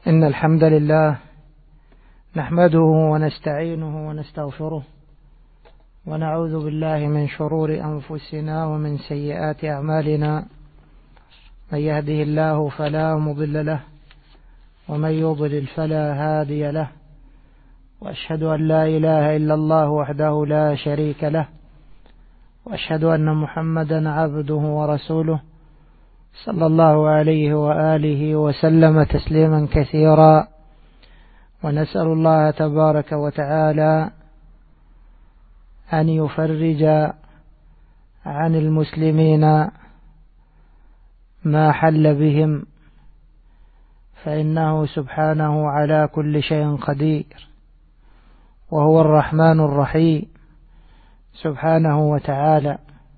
إن الحمد لله نحمده ونستعينه ونستغفره ونعوذ بالله من شرور أنفسنا ومن سيئات أعمالنا. من يهده الله فلا مضل له ومن يضلل فلا هادي له، وأشهد أن لا إله إلا الله وحده لا شريك له، وأشهد أن محمدا عبده ورسوله صلى الله عليه وآله وسلم تسليما كثيرا. ونسأل الله تبارك وتعالى أن يفرج عن المسلمين ما حل بهم، فإنه سبحانه على كل شيء قدير، وهو الرحمن الرحيم سبحانه وتعالى.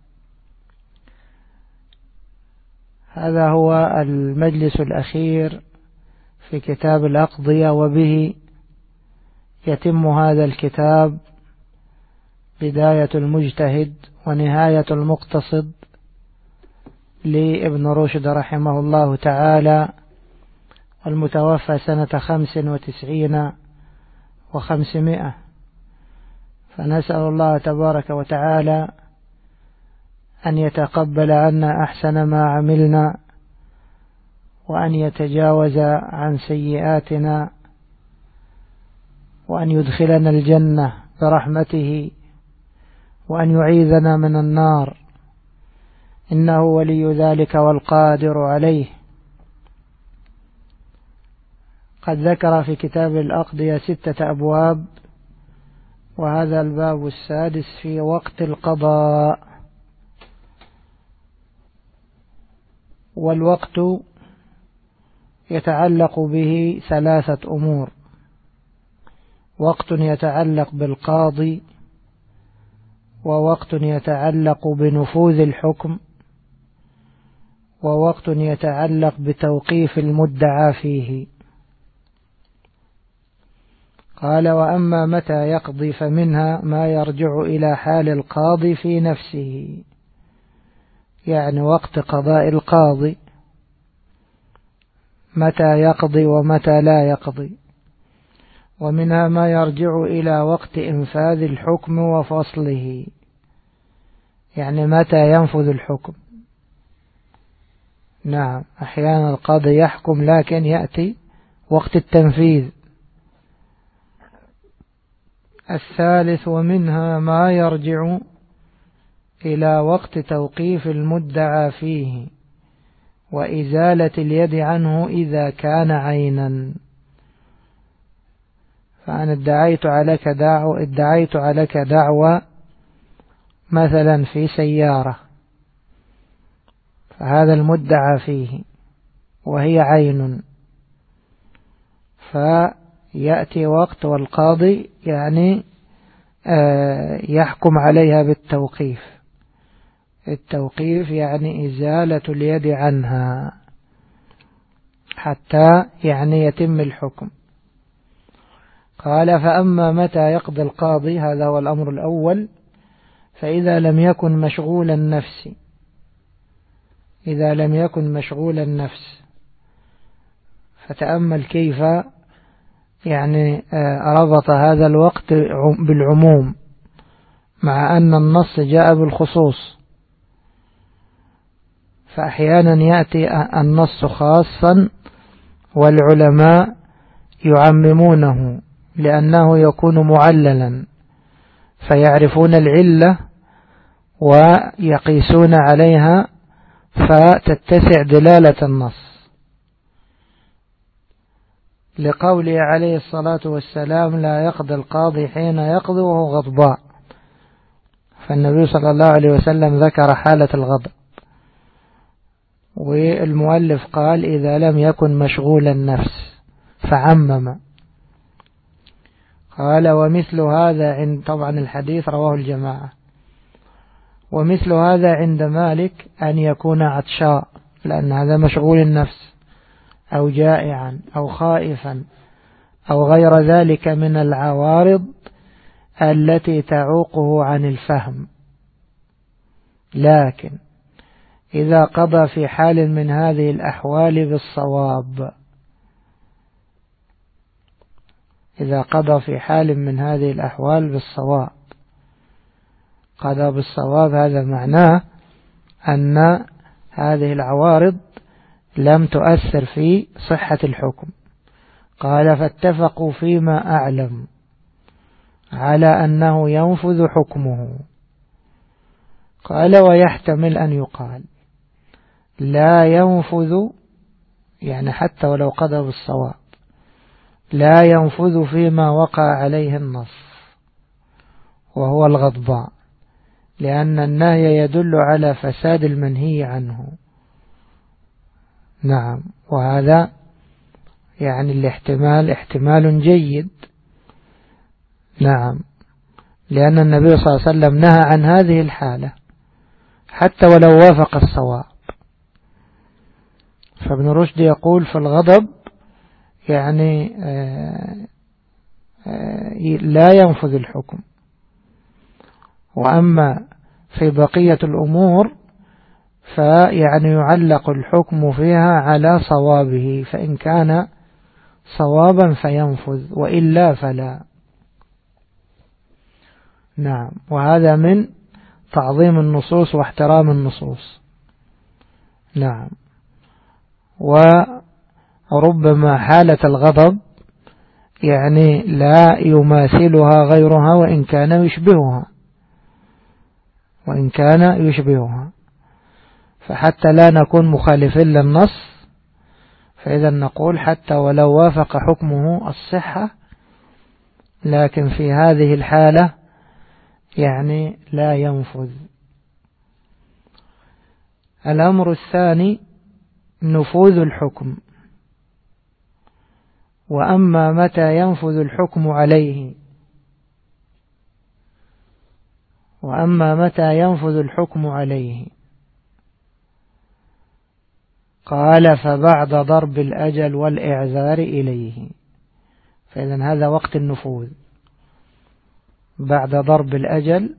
هذا هو المجلس الأخير في كتاب الأقضية، وبه يتم هذا الكتاب بداية المجتهد ونهاية المقتصد لابن رشد رحمه الله تعالى، المتوفى سنة 95 و500. فنسأل الله تبارك وتعالى أن يتقبل عنا أحسن ما عملنا، وأن يتجاوز عن سيئاتنا، وأن يدخلنا الجنة برحمته، وأن يعيذنا من النار، إنه ولي ذلك والقادر عليه. قد ذكر في كتاب الأقضية 6 أبواب، وهذا الباب السادس في وقت القضاء. والوقت يتعلق به 3 أمور: وقت يتعلق بالقاضي، ووقت يتعلق بنفوذ الحكم، ووقت يتعلق بتوقيف المدعى فيه. قال: وأما متى يقضي فمنها ما يرجع إلى حال القاضي في نفسه، يعني وقت قضاء القاضي، متى يقضي ومتى لا يقضي. ومنها ما يرجع إلى وقت إنفاذ الحكم وفصله، يعني متى ينفذ الحكم. نعم، أحيانا القاضي يحكم لكن يأتي وقت التنفيذ. الثالث: ومنها ما يرجع إلى وقت توقيف المدعى فيه وإزالة اليد عنه إذا كان عينا. فأنا ادعيت عليك دعوة مثلا في سيارة، فهذا المدعى فيه وهي عين، فيأتي وقت والقاضي يعني يحكم عليها بالتوقيف. التوقيف يعني إزالة اليد عنها حتى يعني يتم الحكم. قال: فأما متى يقضي القاضي، هذا هو الأمر الأول، فإذا لم يكن مشغول النفس. إذا لم يكن مشغول النفس، فتأمل كيف يعني ربط هذا الوقت بالعموم، مع أن النص جاء بالخصوص. فأحيانا يأتي النص خاصا والعلماء يعممونه لأنه يكون معللا، فيعرفون العلة ويقيسون عليها فتتسع دلالة النص. لقوله عليه الصلاة والسلام: لا يقضي القاضي حين يقضي وهو غضبان. فالنبي صلى الله عليه وسلم ذكر حالة الغضب، والمؤلف قال: إذا لم يكن مشغول النفس، فعمم. قال: ومثل هذا عند، طبعا الحديث رواه الجماعة، ومثل هذا عند مالك أن يكون عطشاء، لأن هذا مشغول النفس، أو جائعا، أو خائفا، أو غير ذلك من العوارض التي تعوقه عن الفهم. لكن إذا قضى في حال من هذه الأحوال بالصواب، إذا قضى في حال من هذه الأحوال بالصواب. قضى بالصواب هذا معناه أن هذه العوارض لم تؤثر في صحة الحكم. قال فاتفقوا فيما أعلم على أنه ينفذ حكمه. قال ويحتمل أن يقال لا ينفذ، يعني حتى ولو قضى بالصواب لا ينفذ فيما وقع عليه النص وهو الغضبان، لأن النهي يدل على فساد المنهي عنه. نعم، وهذا يعني الاحتمال احتمال جيد. نعم، لأن النبي صلى الله عليه وسلم نهى عن هذه الحالة حتى ولو وافق الصواب. فابن رشد يقول في الغضب يعني لا ينفذ الحكم، وأما في بقية الأمور فيعني يعلق الحكم فيها على صوابه، فإن كان صوابا فينفذ وإلا فلا. نعم، وهذا من تعظيم النصوص واحترام النصوص. نعم، وربما حالة الغضب يعني لا يماثلها غيرها وإن كان يشبهها، فحتى لا نكون مخالفين للنص فإذا نقول حتى ولو وافق حكمه الصحة، لكن في هذه الحالة يعني لا ينفذ. الأمر الثاني نفوذ الحكم. وأما متى ينفذ الحكم عليه قال فبعد ضرب الأجل والإعذار إليه. فإذن هذا وقت النفوذ بعد ضرب الأجل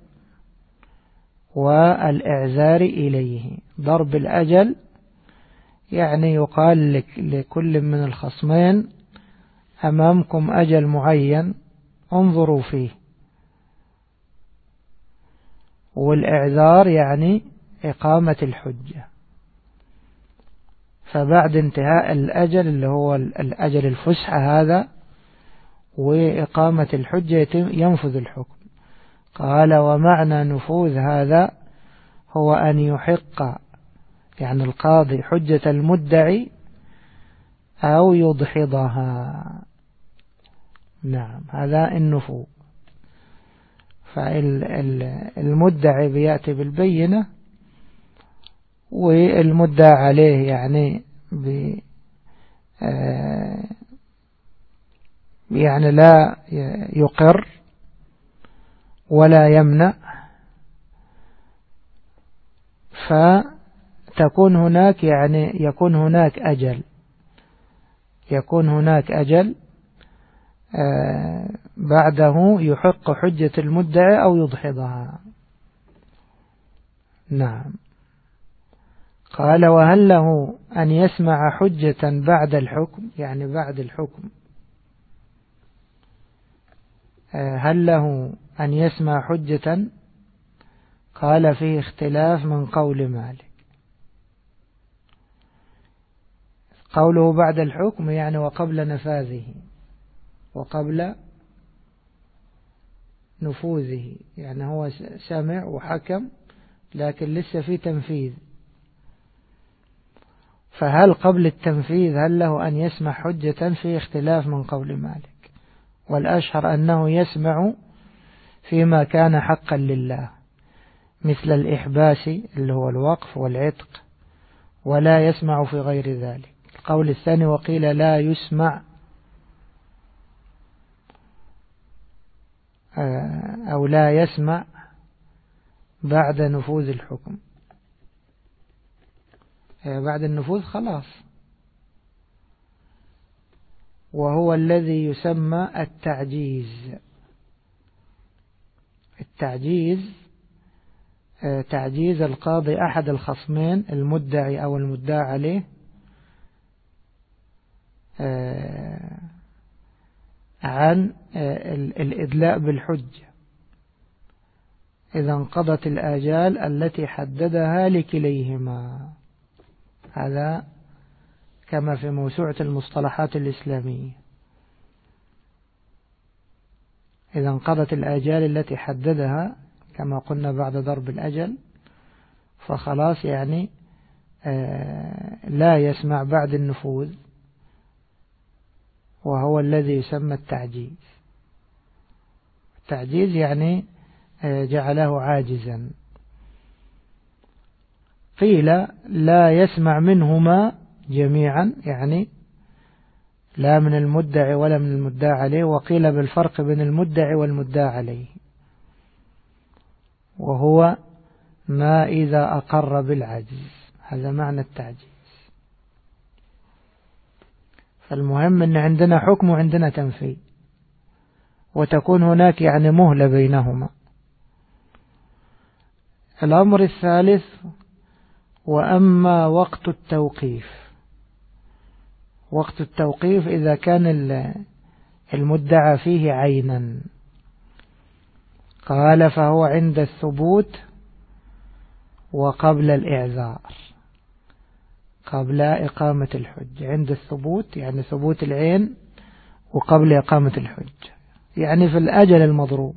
والإعذار إليه. ضرب الأجل يعني يقال لكل من الخصمين أمامكم أجل معين انظروا فيه. والإعذار يعني إقامة الحجة، فبعد انتهاء الأجل اللي هو الأجل الفسحة هذا وإقامة الحجة ينفذ الحكم. قال ومعنى نفوذ هذا هو أن يحق يعني القاضي حجة المدعي أو يدحضها. نعم، هذا النفوذ. فالمدعي بيأتي بالبينة والمدعى عليه يعني يعني لا يقر ولا يمنع، فتكون هناك يعني يكون هناك أجل بعده يحق حجة المدعي أو يدحضها. نعم. قال وهل له أن يسمع حجة بعد الحكم، يعني بعد الحكم هل له أن يسمع حجة؟ قال فيه اختلاف من قول مالك. قوله بعد الحكم يعني وقبل نفاذه وقبل نفوذه، يعني هو سمع وحكم لكن لسه في تنفيذ. فهل قبل التنفيذ هل له أن يسمع حجة؟ في اختلاف من قول مالك، والأشهر أنه يسمع فيما كان حقا لله مثل الإحباس اللي هو الوقف والعتق، ولا يسمع في غير ذلك. القول الثاني وقيل لا يسمع أو لا يسمع بعد نفوذ الحكم، بعد النفوذ خلاص، وهو الذي يسمى التعجيز. تعجيز القاضي أحد الخصمين المدعي أو المدعى عليه عن الإدلاء بالحجة إذا انقضت الآجال التي حددها لكليهما. هذا كما في موسوعة المصطلحات الإسلامية. إذا انقضت الآجال التي حددها كما قلنا بعد ضرب الأجل فخلاص يعني لا يسمع بعد النفوذ، وهو الذي يسمى التعجيز. التعجيز يعني جعله عاجزا. قيل لا يسمع منهما جميعا، يعني لا من المدعي ولا من المدعى عليه، وقيل بالفرق بين المدعي والمدعى عليه، وهو ما إذا أقر بالعجز. هذا معنى التعجيز. فالمهم أن عندنا حكم وعندنا تنفيذ، وتكون هناك يعني مهلة بينهما. الأمر الثالث: وأما وقت التوقيف. وقت التوقيف إذا كان المدعى فيه عينا، قال فهو عند الثبوت وقبل الإعذار، قبل إقامة الحج. عند الثبوت يعني ثبوت العين، وقبل إقامة الحج يعني في الأجل المضروب.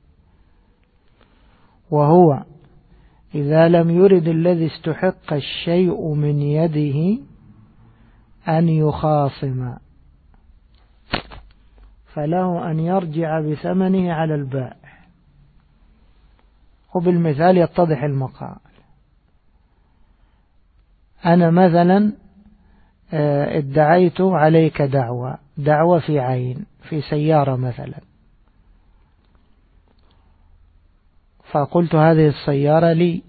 وهو إذا لم يرد الذي استحق الشيء من يده أن يخاصم، فله أن يرجع بثمنه على البائع. وبالمثال يتضح المقال. أنا مثلا ادعيت عليك دعوة في عين، في سيارة مثلا، فقلت هذه السيارة لي،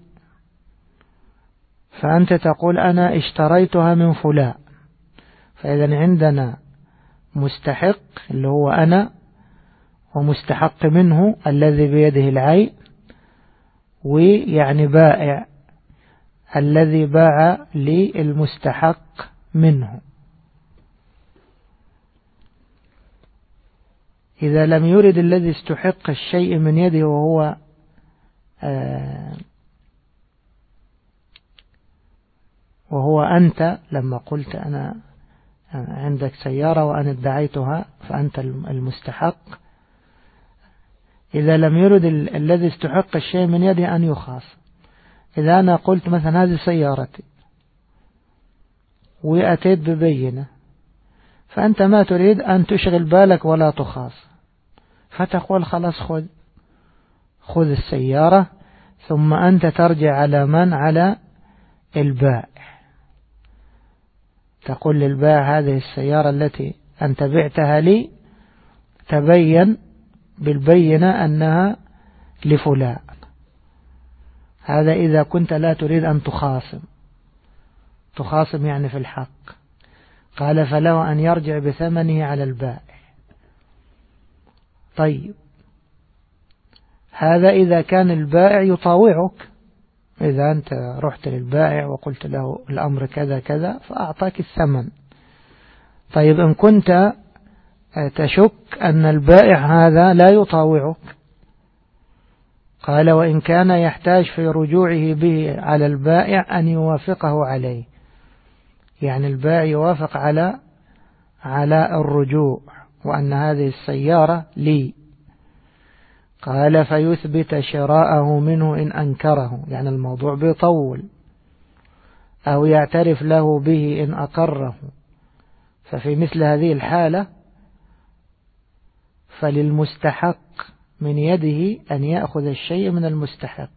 فأنت تقول أنا اشتريتها من فلان. فإذا عندنا مستحق اللي هو أنا، ومستحق منه الذي بيده العين، ويعني بائع الذي باع لي المستحق منه. إذا لم يرد الذي استحق الشيء من يده، وهو أنت، لما قلت أنا عندك سيارة وأنا ادعيتها فأنت المستحق. إذا لم يرد الذي استحق الشيء من يده أن يخاص. إذا أنا قلت مثلا هذه سيارتي وأتيت ببينة، فأنت ما تريد أن تشغل بالك ولا تخاص، فتقول خلاص خذ السيارة، ثم أنت ترجع على من؟ على البائع. تقول للبائع هذه السيارة التي أنت بعتها لي تبين بالبينة أنها لفلان. هذا إذا كنت لا تريد أن تخاصم يعني في الحق. قال فله أن يرجع بثمنه على البائع. طيب، هذا إذا كان البائع يطاوعك. إذا أنت رحت للبائع وقلت له الأمر كذا كذا فأعطاك الثمن. طيب، إن كنت تشك أن البائع هذا لا يطاوعك، قال وإن كان يحتاج في رجوعه به على البائع أن يوافقه عليه، يعني البائع يوافق على الرجوع وأن هذه السيارة لي. قال فيثبت شراءه منه إن أنكره، يعني الموضوع بيطول، أو يعترف له به إن أقره. ففي مثل هذه الحالة فللمستحق من يده أن يأخذ الشيء من المستحق،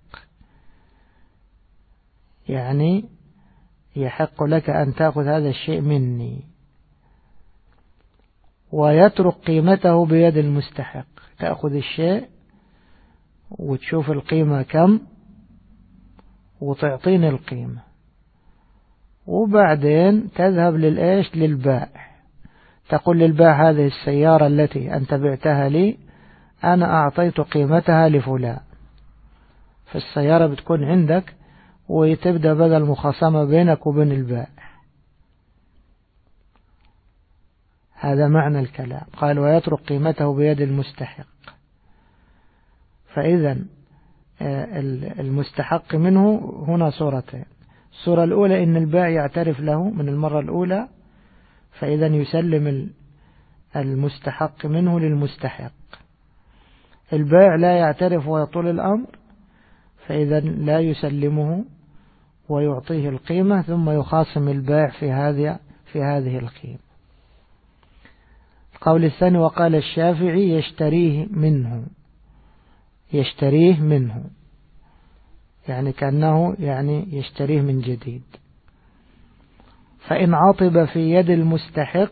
يعني يحق لك أن تأخذ هذا الشيء مني، ويترك قيمته بيد المستحق. تأخذ الشيء وتشوف القيمة كم وتعطيني القيمة، وبعدين تذهب للبائع، تقول للبائع هذه السيارة التي أنت بعتها لي أنا أعطيت قيمتها لفلان، فالسيارة بتكون عندك، وتبدأ بدل المخاصمة بينك وبين البائع. هذا معنى الكلام. قال ويترك قيمته بيد المستحق. فإذا المستحق منه هنا صورتين. الصورة الأولى إن البائع يعترف له من المرة الأولى، فإذا يسلم المستحق منه للمستحق. البائع لا يعترف ويطول الأمر، فإذا لا يسلمه ويعطيه القيمة ثم يخاصم البائع في هذه القيمة. القول الثاني وقال الشافعي يشتريه منه يعني كأنه يشتريه من جديد. فإن عطب في يد المستحق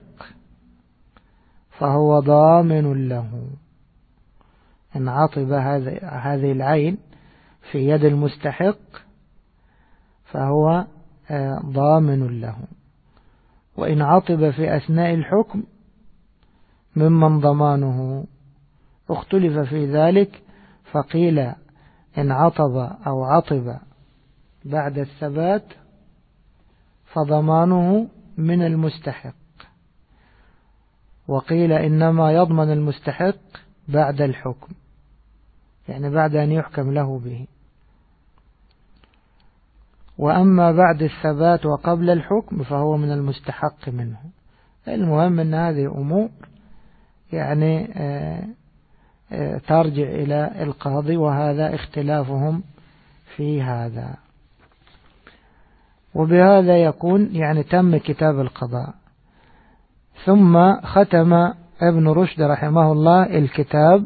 فهو ضامن له. إن عطب هذه العين في يد المستحق فهو ضامن له. وإن عطب في أثناء الحكم ممن ضمانه اختلف في ذلك، فقيل إن عطب أو عطب بعد الثبات فضمانه من المستحق، وقيل إنما يضمن المستحق بعد الحكم، يعني بعد أن يحكم له به. وأما بعد الثبات وقبل الحكم فهو من المستحق منه. المهم أن هذه أمور ترجع إلى القاضي، وهذا اختلافهم في هذا. وبهذا يكون تم كتاب القضاء. ثم ختم ابن رشد رحمه الله الكتاب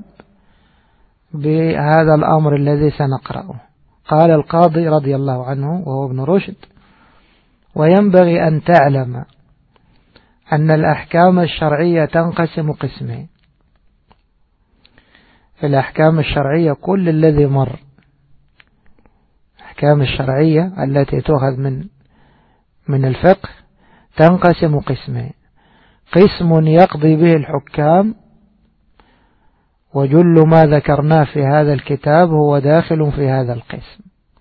بهذا الأمر الذي سنقرأه. قال القاضي رضي الله عنه وهو ابن رشد: وينبغي أن تعلم أن الأحكام الشرعية تنقسم قسمين. الأحكام الشرعية كل الذي مر، الأحكام الشرعية التي تؤخذ من الفقه تنقسم قسمين: قسم يقضي به الحكام، وجل ما ذكرناه في هذا الكتاب هو داخل في هذا القسم،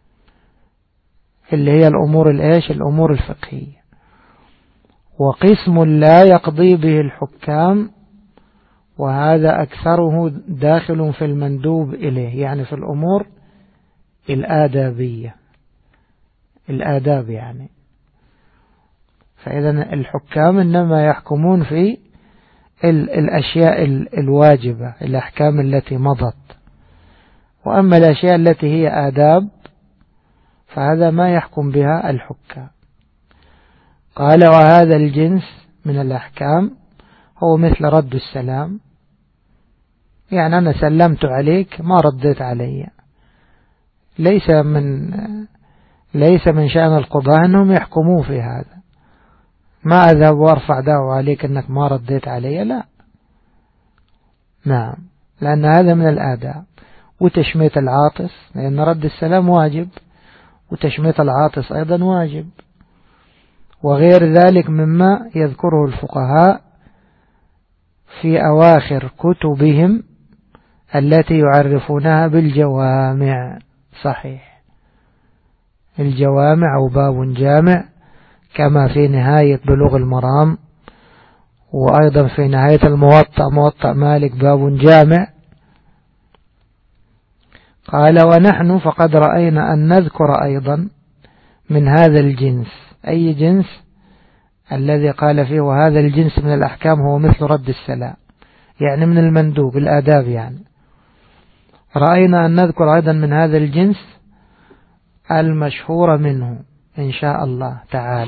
اللي هي الأمور الفقهية. وقسم لا يقضي به الحكام، وهذا أكثره داخل في المندوب إليه، يعني في الأمور الآدابية، الآداب فإذا الحكام إنما يحكمون في الأشياء الواجبة، الأحكام التي مضت. وأما الأشياء التي هي آداب فهذا ما يحكم بها الحكام. قال: وهذا الجنس من الأحكام هو مثل رد السلام، يعني أنا سلمت عليك ما رديت علي. ليس من شأن القضاء أنهم يحكموا في هذا، ما أذهب وارفع دعوة عليك أنك ما رديت علي، لا. نعم، لأن هذا من الآداب. وتشميت العاطس، لأن رد السلام واجب، وتشميت العاطس أيضا واجب، وغير ذلك مما يذكره الفقهاء في أواخر كتبهم التي يعرفونها بالجوامع. صحيح، الجوامع أو باب جامع، كما في نهاية بلوغ المرام، وأيضا في نهاية موطأ مالك باب جامع. قال: ونحن فقد رأينا أن نذكر أيضا من هذا الجنس. أي جنس؟ الذي قال فيه وهذا الجنس من الأحكام هو مثل رد السلام، يعني من المندوب، الآداب. رأينا أن نذكر أيضا من هذا الجنس المشهور منه إن شاء الله تعالى.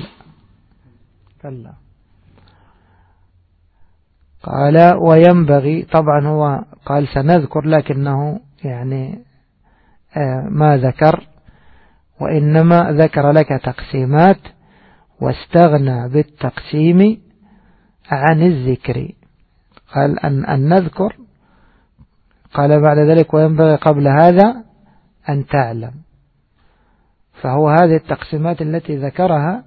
قال: وينبغي، طبعا هو قال سنذكر، لكنه ما ذكر، وإنما ذكر لك تقسيمات واستغنى بالتقسيم عن الذكر. قال أن نذكر، قال بعد ذلك: وينبغي قبل هذا أن تعلم. فهو هذه التقسيمات التي ذكرها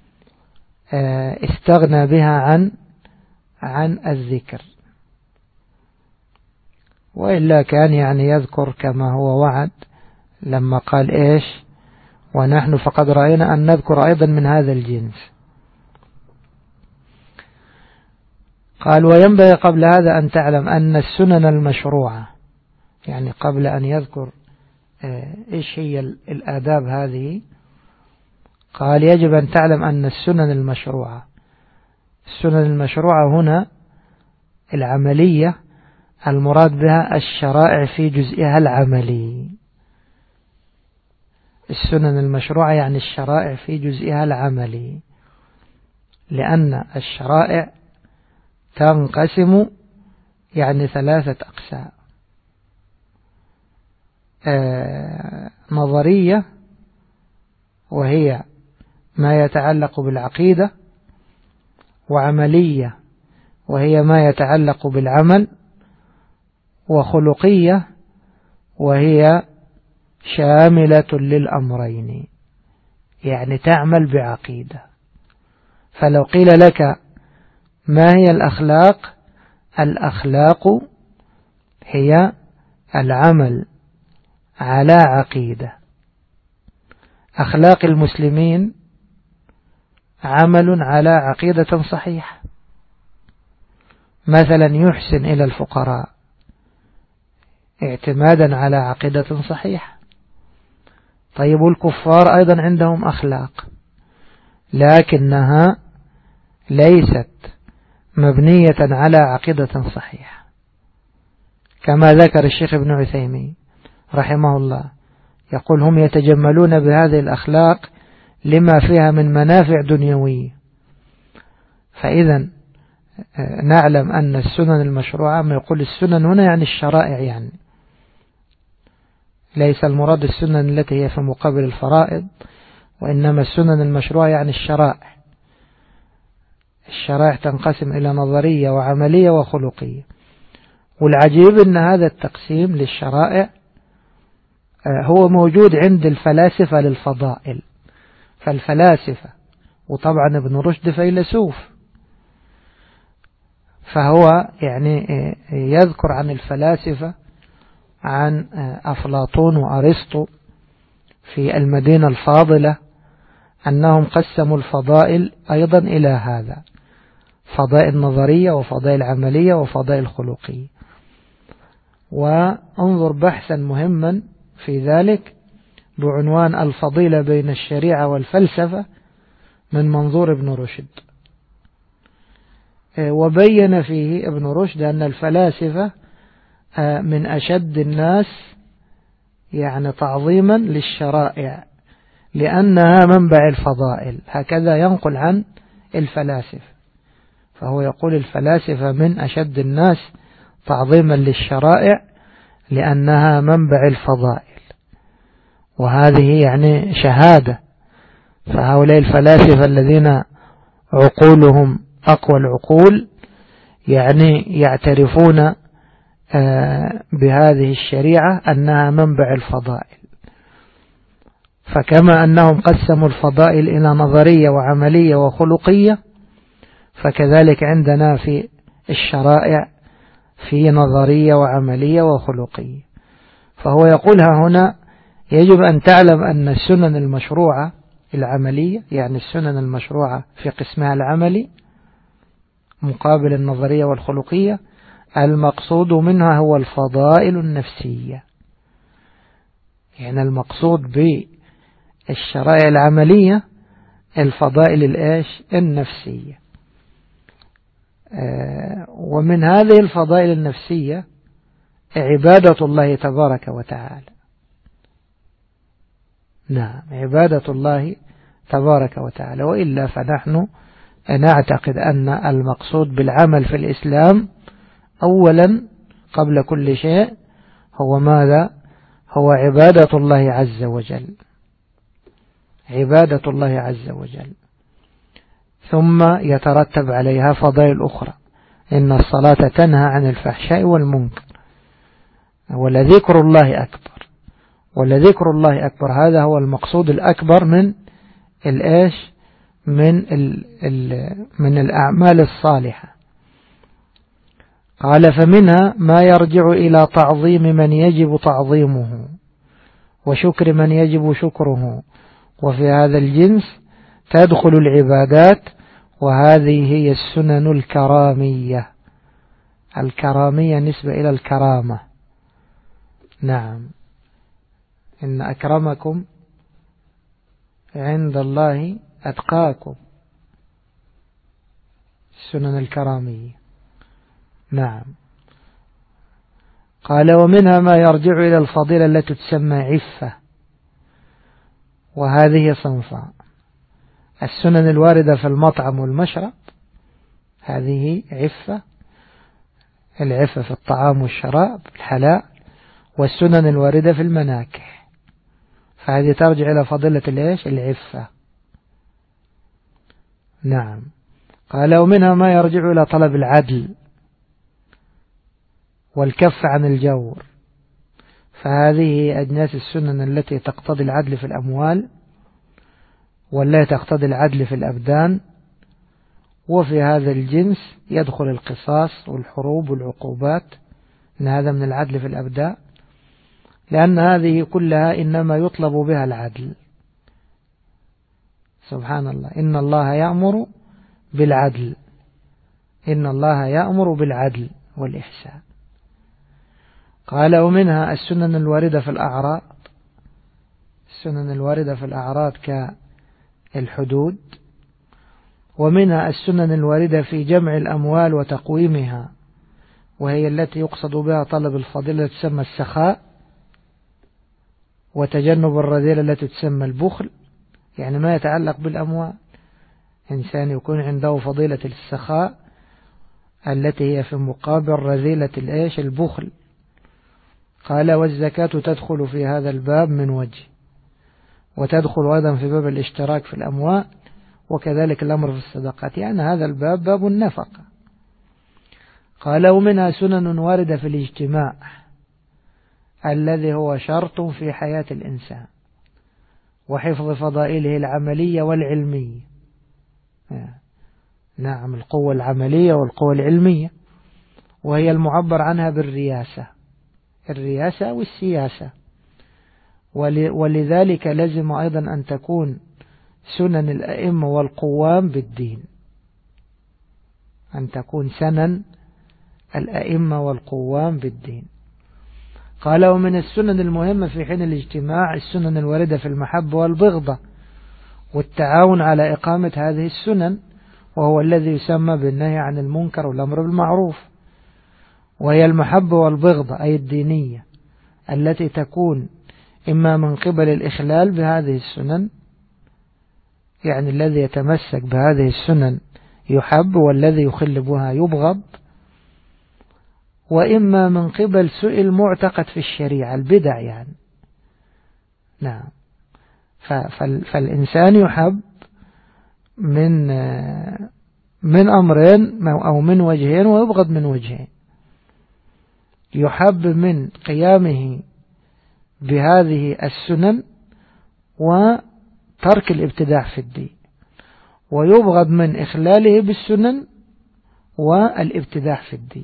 استغنى بها عن الذكر، وإلا كان يذكر كما هو وعد لما قال إيش: ونحن فقد رأينا أن نذكر أيضا من هذا الجنس. قال وينبغي قبل هذا أن تعلم أن السنن المشروعة، يعني قبل أن يذكر إيش هي الآداب هذه، قال يجب أن تعلم أن السنن المشروعة، السنن المشروعة هنا العملية المراد بها الشرائع في جزئها العملي. السنن المشروعة يعني الشرائع في جزئها العملي، لأن الشرائع تنقسم يعني 3 أقسام: نظرية وهي ما يتعلق بالعقيدة، وعملية وهي ما يتعلق بالعمل، وخلقية وهي شاملة للأمرين، يعني تعمل بعقيدة. فلو قيل لك ما هي الأخلاق؟ الأخلاق هي العمل على عقيدة. أخلاق المسلمين عمل على عقيدة صحيحة، مثلا يحسن إلى الفقراء اعتمادا على عقيدة صحيحة. طيب الكفار أيضا عندهم أخلاق، لكنها ليست مبنية على عقيدة صحيحة، كما ذكر الشيخ ابن عثيمين رحمه الله، يقول هم يتجملون بهذه الأخلاق لما فيها من منافع دنيوية. فإذا نعلم أن السنن المشروعة، ما يقول السنن هنا يعني الشرائع، يعني ليس المراد السنن التي هي في مقابل الفرائض، وإنما السنن المشروعة يعني الشرائع. الشرائع تنقسم إلى نظرية وعملية وخلقية. والعجيب أن هذا التقسيم للشرائع هو موجود عند الفلاسفة للفضائل. فالفلاسفة، وطبعا ابن رشد فيلسوف، فهو يعني يذكر عن الفلاسفة عن أفلاطون وأرسطو في المدينة الفاضلة أنهم قسموا الفضائل أيضا إلى هذا: فضائل نظرية وفضائل عملية وفضائل خلقية. وانظر بحثا مهما في ذلك بعنوان الفضيلة بين الشريعة والفلسفة من منظور ابن رشد. وبين فيه ابن رشد أن الفلاسفة من أشد الناس يعني تعظيما للشرائع، لأنها منبع الفضائل، هكذا ينقل عن الفلاسفة. فهو يقول الفلاسفة من أشد الناس تعظيما للشرائع لأنها منبع الفضائل، وهذه يعني شهادة. فهؤلاء الفلاسفة الذين عقولهم أقوى العقول يعني يعترفون بهذه الشريعة أنها منبع الفضائل. فكما أنهم قسموا الفضائل إلى نظرية وعملية وخلقية، فكذلك عندنا في الشرائع في نظرية وعملية وخلقية. فهو يقولها هنا يجب أن تعلم أن السنن المشروعة العملية، يعني السنن المشروعة في قسمها العملي مقابل النظرية والخلقية، المقصود منها هو الفضائل النفسية. يعني المقصود بالشرائع العملية الفضائل النفسية. ومن هذه الفضائل النفسية عبادة الله تبارك وتعالى. نعم، عبادة الله تبارك وتعالى. وإلا فنحن نعتقد أن المقصود بالعمل في الإسلام أولا قبل كل شيء هو ماذا؟ هو عبادة الله عز وجل، عبادة الله عز وجل، ثم يترتب عليها فضائل أخرى. إن الصلاة تنهى عن الفحشاء والمنكر، ولذكر الله أكبر، ولذكر الله أكبر. هذا هو المقصود الأكبر من من الأعمال الصالحة. قال فمنها ما يرجع إلى تعظيم من يجب تعظيمه وشكر من يجب شكره، وفي هذا الجنس تدخل العبادات وهذه هي السنن الكرامية. الكرامية نسبة إلى الكرامة. نعم، إن أكرمكم عند الله أتقاكم، السنن الكرامية. نعم. قال ومنها ما يرجع إلى الفضيلة التي تسمى عفة، وهذه صنفان: السنن الواردة في المطعم والمشرب، هذه عفة، العفة في الطعام والشراب الحلال، والسنن الواردة في المناكح، فهذه ترجع إلى فضيلة العفة. نعم. قال ومنها ما يرجع إلى طلب العدل والكف عن الجور، فهذه أجناس السنن التي تقتضي العدل في الأموال، والتي تقتضي العدل في الأبدان، وفي هذا الجنس يدخل القصاص والحروب والعقوبات، إن هذا من العدل في الأبدان، لأن هذه كلها إنما يطلب بها العدل. سبحان الله، إن الله يأمر بالعدل، إن الله يأمر بالعدل والإحسان. قال ومنها السنن الواردة في الأعراض، السنن الواردة في الأعراض كالحدود، ومنها السنن الواردة في جمع الأموال وتقويمها، وهي التي يقصد بها طلب الفضيلة تسمى السخاء، وتجنب الرذيلة التي تسمى البخل، يعني ما يتعلق بالأموال. إنسان يكون عنده فضيلة السخاء التي هي في مقابل رذيلة البخل. قال والزكاة تدخل في هذا الباب من وجه، وتدخل أيضا في باب الاشتراك في الأموال، وكذلك الأمر في الصدقات، يعني هذا الباب باب النفقة. قال ومنها سنن واردة في الاجتماع الذي هو شرط في حياة الإنسان، وحفظ فضائله العملية والعلمية. نعم، القوة العملية والقوة العلمية، وهي المعبر عنها بالرياسة، الرياسة والسياسة. ولذلك لازم أيضا أن تكون سنن الأئمة والقوام بالدين، أن تكون سنن الأئمة والقوام بالدين. قال ومن السنن المهمة في حين الاجتماع السنن الواردة في المحبة والبغضة، والتعاون على إقامة هذه السنن، وهو الذي يسمى بالنهي عن المنكر والأمر بالمعروف. وهي المحبة والبغضة أي الدينية، التي تكون إما من قبل الإخلال بهذه السنن، يعني الذي يتمسك بهذه السنن يحب، والذي يخل بها يبغض، وإما من قبل سوء المعتقد في الشريعة، البدع يعني. نعم. فالإنسان يحب من أمرين أو من وجهين، ويبغض من وجهين. يحب من قيامه بهذه السنن وترك الابتداع في الدين، ويبغض من إخلاله بالسنن والابتداع في الدين.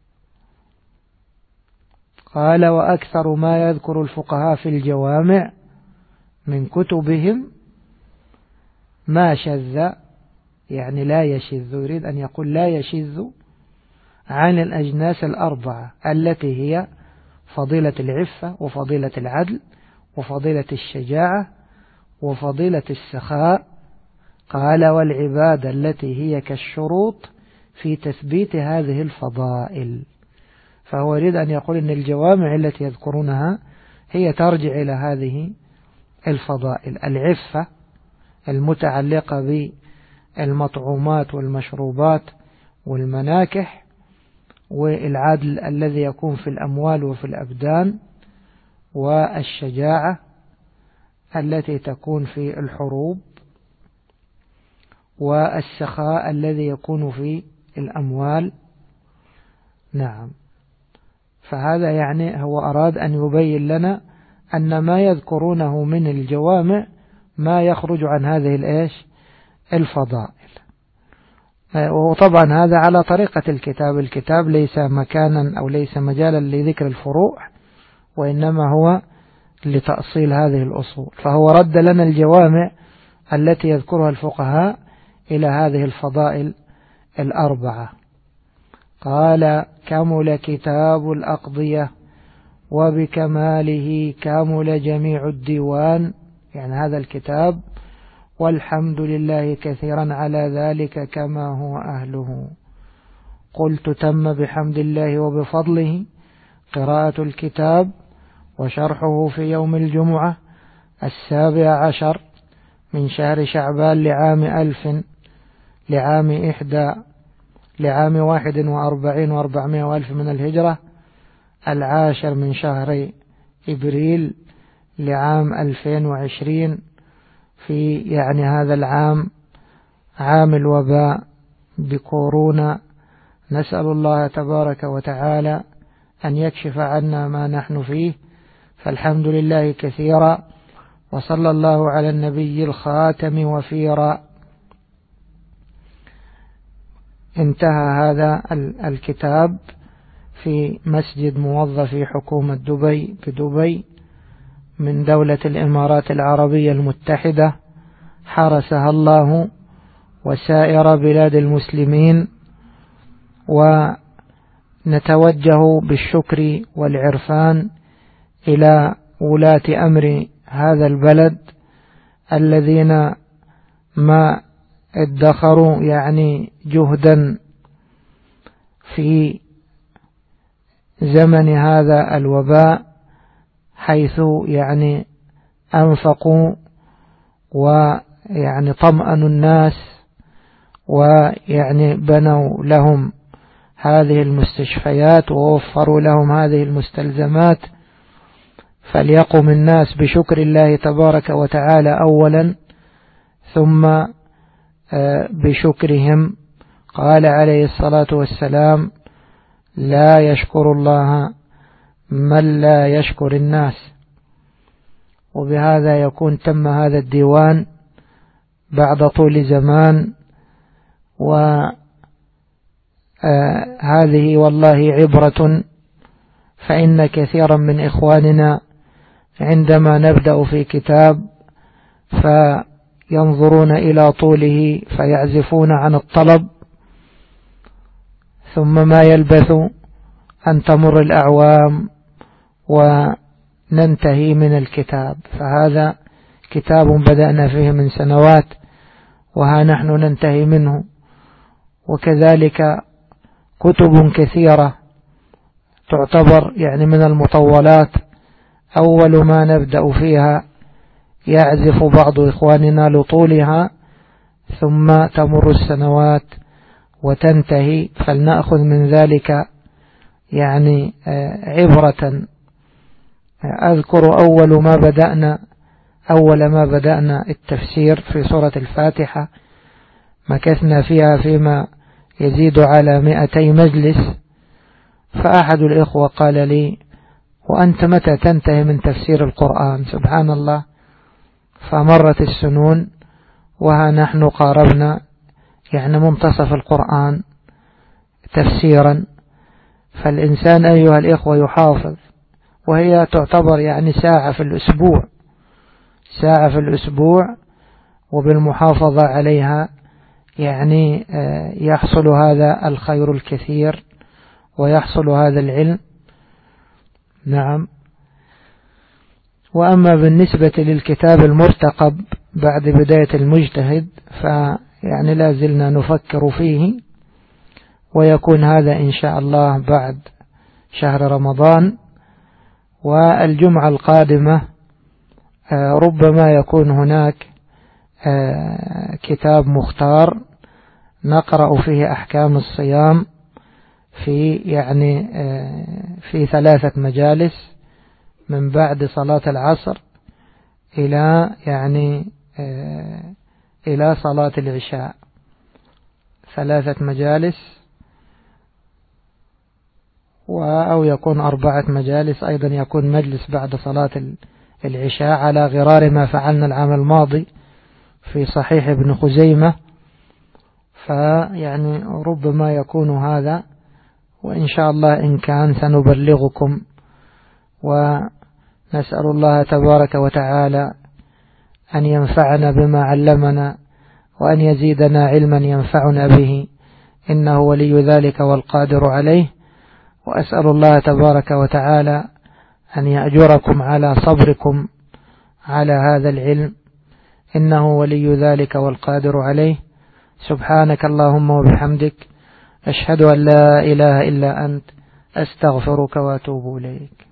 قال وأكثر ما يذكر الفقهاء في الجوامع من كتبهم ما شذ، يعني لا يشذ، يريد أن يقول لا يشذ عن الأجناس الأربعة التي هي فضيلة العفة، وفضيلة العدل، وفضيلة الشجاعة، وفضيلة السخاء. قال والعبادة التي هي كالشروط في تثبيت هذه الفضائل. فهو يريد أن يقول أن الجوامع التي يذكرونها هي ترجع إلى هذه الفضائل: العفة المتعلقة بالمطعومات والمشروبات والمناكح، والعدل الذي يكون في الأموال وفي الأبدان، والشجاعة التي تكون في الحروب، والسخاء الذي يكون في الأموال. نعم. فهذا يعني هو أراد أن يبين لنا أن ما يذكرونه من الجوامع ما يخرج عن هذه الفضائل. وطبعا هذا على طريقة الكتاب ليس مكانا أو ليس مجالا لذكر الفروع، وإنما هو لتأصيل هذه الأصول. فهو رد لنا الجوامع التي يذكرها الفقهاء إلى هذه الفضائل الأربعة. قال: كمل كتاب الأقضية وبكماله كمل جميع الديوان، يعني هذا الكتاب، والحمد لله كثيرا على ذلك كما هو أهله. قلت: تم بحمد الله وبفضله قراءة الكتاب وشرحه في يوم الجمعة 17 من شهر شعبان لعام 41 و400 وألف من الهجرة، 10 من شهر إبريل لعام 2020، في يعني هذا العام، عام الوباء بكورونا. نسأل الله تبارك وتعالى أن يكشف عنا ما نحن فيه، فالحمد لله كثيرا، وصلى الله على النبي الخاتم وفيرا. انتهى هذا الكتاب في مسجد موظفي حكومة دبي بدبي من دولة الإمارات العربية المتحدة، حرسها الله وسائر بلاد المسلمين. ونتوجه بالشكر والعرفان إلى ولاة أمر هذا البلد الذين ما ادخروا يعني جهدا في زمن هذا الوباء، حيث يعني أنفقوا ويعني طمأنوا الناس، ويعني بنوا لهم هذه المستشفيات ووفروا لهم هذه المستلزمات. فليقم الناس بشكر الله تبارك وتعالى أولا، ثم بشكرهم. قال عليه الصلاة والسلام: لا يشكر الله من لا يشكر الناس. وبهذا يكون تم هذا الديوان بعد طول زمان، وهذه والله عبرة، فإن كثيرا من إخواننا عندما نبدأ في كتاب فينظرون إلى طوله فيعزفون عن الطلب، ثم ما يلبث أن تمر الأعوام وننتهي من الكتاب. فهذا كتاب بدأنا فيه من سنوات، وها نحن ننتهي منه. وكذلك كتب كثيرة تعتبر يعني من المطولات، أول ما نبدأ فيها يعزف بعض إخواننا لطولها، ثم تمر السنوات وتنتهي، فلنأخذ من ذلك يعني عبرة. أذكر أول ما بدأنا التفسير في سورة الفاتحة، مكثنا فيها فيما يزيد على 200 مجلس، فأحد الإخوة قال لي: وأنت متى تنتهي من تفسير القرآن؟ سبحان الله. فمرت السنون وها نحن قاربنا يعني منتصف القرآن تفسيرا. فالإنسان أيها الإخوة يحافظ، وهي تعتبر يعني ساعة في الأسبوع، وبالمحافظة عليها يعني يحصل هذا الخير الكثير ويحصل هذا العلم. نعم. وأما بالنسبة للكتاب المرتقب بعد بداية المجتهد، فيعني لا زلنا نفكر فيه، ويكون هذا إن شاء الله بعد شهر رمضان. والجمعة القادمة ربما يكون هناك كتاب مختار نقرأ فيه أحكام الصيام في 3 مجالس، من بعد صلاة العصر إلى صلاة العشاء، 3 مجالس، أو يكون 4 مجالس أيضا، يكون مجلس بعد صلاة العشاء، على غرار ما فعلنا العام الماضي في صحيح ابن خزيمة. فيعني ربما يكون هذا، وإن شاء الله إن كان سنبلغكم. ونسأل الله تبارك وتعالى أن ينفعنا بما علمنا، وأن يزيدنا علما ينفعنا به، إنه ولي ذلك والقادر عليه. وأسأل الله تبارك وتعالى أن يأجركم على صبركم على هذا العلم، إنه ولي ذلك والقادر عليه. سبحانك اللهم وبحمدك، أشهد أن لا إله إلا أنت، أستغفرك وأتوب إليك.